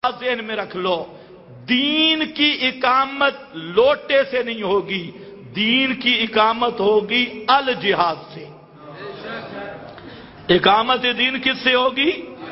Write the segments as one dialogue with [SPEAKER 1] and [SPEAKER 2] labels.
[SPEAKER 1] ذہن میں رکھ لو، دین کی اقامت لوٹے سے نہیں ہوگی، دین کی اقامت ہوگی الجہاد سے۔ اقامت دین کس سے ہوگی؟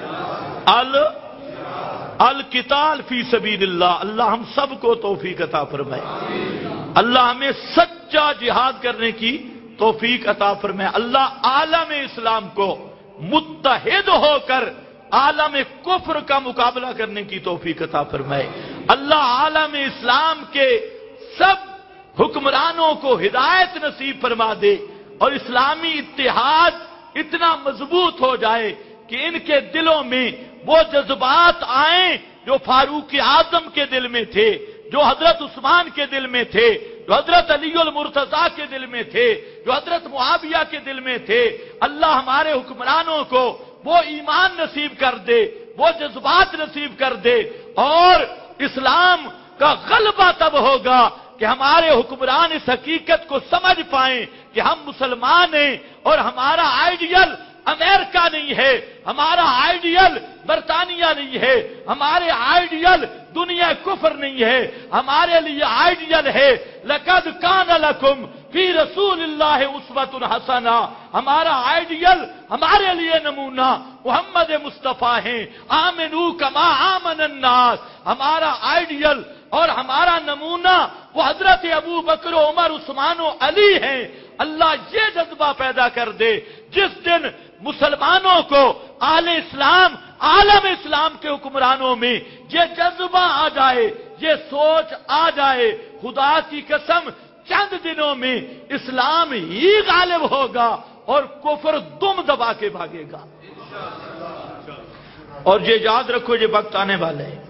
[SPEAKER 1] القتال فی سبیل اللہ۔ اللہ ہم سب کو توفیق عطا فرمائے، اللہ ہمیں سچا جہاد کرنے کی توفیق عطا فرمائے، اللہ عالم اسلام کو متحد ہو کر عالم کفر کا مقابلہ کرنے کی توفیق عطا فرمائے، اللہ عالم اسلام کے سب حکمرانوں کو ہدایت نصیب فرما دے اور اسلامی اتحاد اتنا مضبوط ہو جائے کہ ان کے دلوں میں وہ جذبات آئیں جو فاروق اعظم کے دل میں تھے، جو حضرت عثمان کے دل میں تھے، جو حضرت علی المرتضیٰ کے دل میں تھے، جو حضرت معاویہ کے دل میں تھے۔ اللہ ہمارے حکمرانوں کو وہ ایمان نصیب کر دے، وہ جذبات نصیب کر دے، اور اسلام کا غلبہ تب ہوگا کہ ہمارے حکمران اس حقیقت کو سمجھ پائیں کہ ہم مسلمان ہیں اور ہمارا آئیڈیل امریکہ نہیں ہے، ہمارا آئیڈیل برطانیہ نہیں ہے، ہمارے آئیڈیل دنیا کفر نہیں ہے، ہمارے لیے آئیڈیل ہے لقد کان لکم فی رسول اللہ اسوۃ حسنہ۔ ہمارا آئیڈیل، ہمارے لیے نمونہ محمد مصطفیٰ ہیں، آمنو کما آمن الناس۔ ہمارا آئیڈیل اور ہمارا نمونہ وہ حضرت ابو بکر و عمر عثمان و علی ہیں۔ اللہ یہ جذبہ پیدا کر دے جس دن مسلمانوں کو اہل اسلام، عالم اسلام کے حکمرانوں میں یہ جذبہ آ جائے، یہ سوچ آ جائے، خدا کی قسم چند دنوں میں اسلام ہی غالب ہوگا اور کفر دم دبا کے بھاگے گا۔ اور یہ یاد رکھو یہ وقت آنے والا ہے۔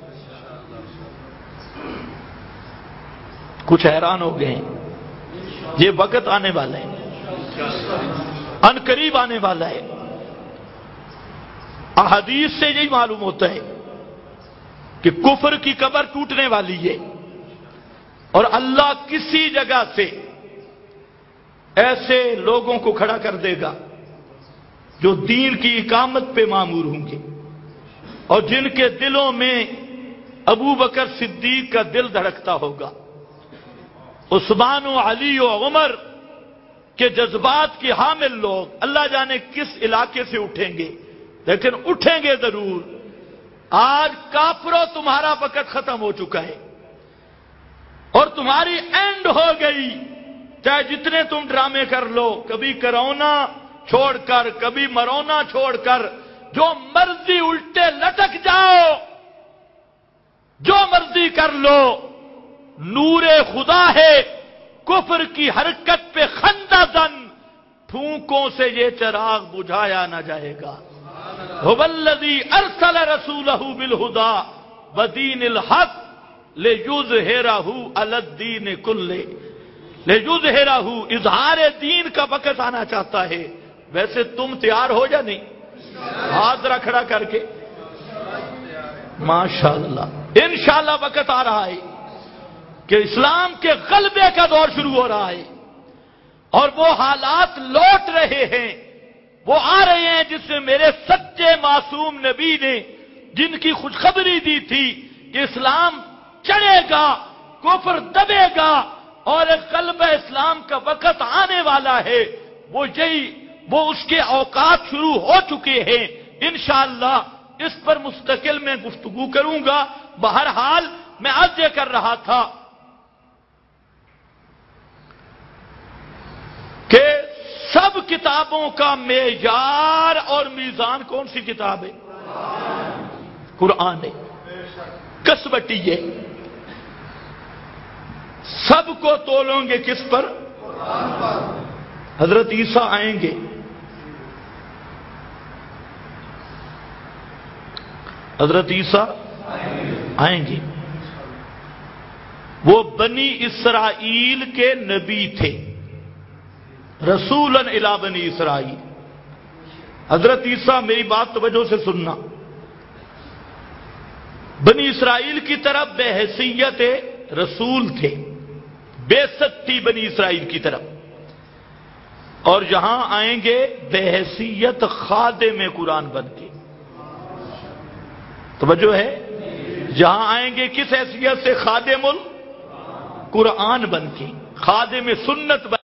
[SPEAKER 1] کچھ حیران ہو گئے ہیں، یہ وقت آنے والا ہے، ان قریب آنے والا ہے۔ احادیث سے یہی معلوم ہوتا ہے کہ کفر کی قبر ٹوٹنے والی ہے اور اللہ کسی جگہ سے ایسے لوگوں کو کھڑا کر دے گا جو دین کی اقامت پہ مامور ہوں گے اور جن کے دلوں میں ابو بکر صدیق کا دل دھڑکتا ہوگا، عثمان و علی و عمر کے جذبات کے حامل لوگ اللہ جانے کس علاقے سے اٹھیں گے، لیکن اٹھیں گے ضرور۔ آج کافروں تمہارا وقت ختم ہو چکا ہے اور تمہاری اینڈ ہو گئی، چاہے جتنے تم ڈرامے کر لو، کبھی کرونا چھوڑ کر، کبھی مرونا چھوڑ کر، جو مرضی الٹے لٹک جاؤ، جو مرضی کر لو، نور خدا ہے، کفر کی حرکت پہ خندہ زن، پھونکوں سے یہ چراغ بجھایا نہ جائے گا۔ هو الذی ارسل رسولہ بالہدی ودین الحق لیظہرہ علی الدین کلہ۔ لیظہرہ، اظہار دین کا وقت آنا چاہتا ہے۔ ویسے تم تیار ہو یا نہیں؟ ہاتھ ذرا کھڑا کر کے ماشاءاللہ۔ انشاءاللہ وقت آ رہا ہے کہ اسلام کے غلبے کا دور شروع ہو رہا ہے اور وہ حالات لوٹ رہے ہیں، وہ آ رہے ہیں جس سے میرے سچے معصوم نبی نے جن کی خوشخبری دی تھی کہ اسلام چڑھے گا، کفر دبے گا اور ایک غلبہ اسلام کا وقت آنے والا ہے، وہ اس کے اوقات شروع ہو چکے ہیں۔ انشاءاللہ اس پر مستقل میں گفتگو کروں گا۔ بہرحال میں عرض یہ کر رہا تھا کہ سب کتابوں کا معیار اور میزان کون سی کتاب ہے؟ قرآن ہے، کسوٹی ہے۔ سب کو تولوں گے کس پر؟ حضرت عیسیٰ آئیں گے، حضرت عیسیٰ آئیں گے، وہ بنی اسرائیل کے نبی تھے، رسولاً الی بنی اسرائیل۔ حضرت عیسیٰ میری بات توجہ سے سننا، بنی اسرائیل کی طرف بحیثیت رسول تھے، بعثت تھی بنی اسرائیل کی طرف، اور یہاں آئیں گے بحیثیت خادم قرآن بن کے۔ توجہ ہے؟ جہاں آئیں گے کس حیثیت سے؟ خادم القرآن بن کے، خادم سنت بن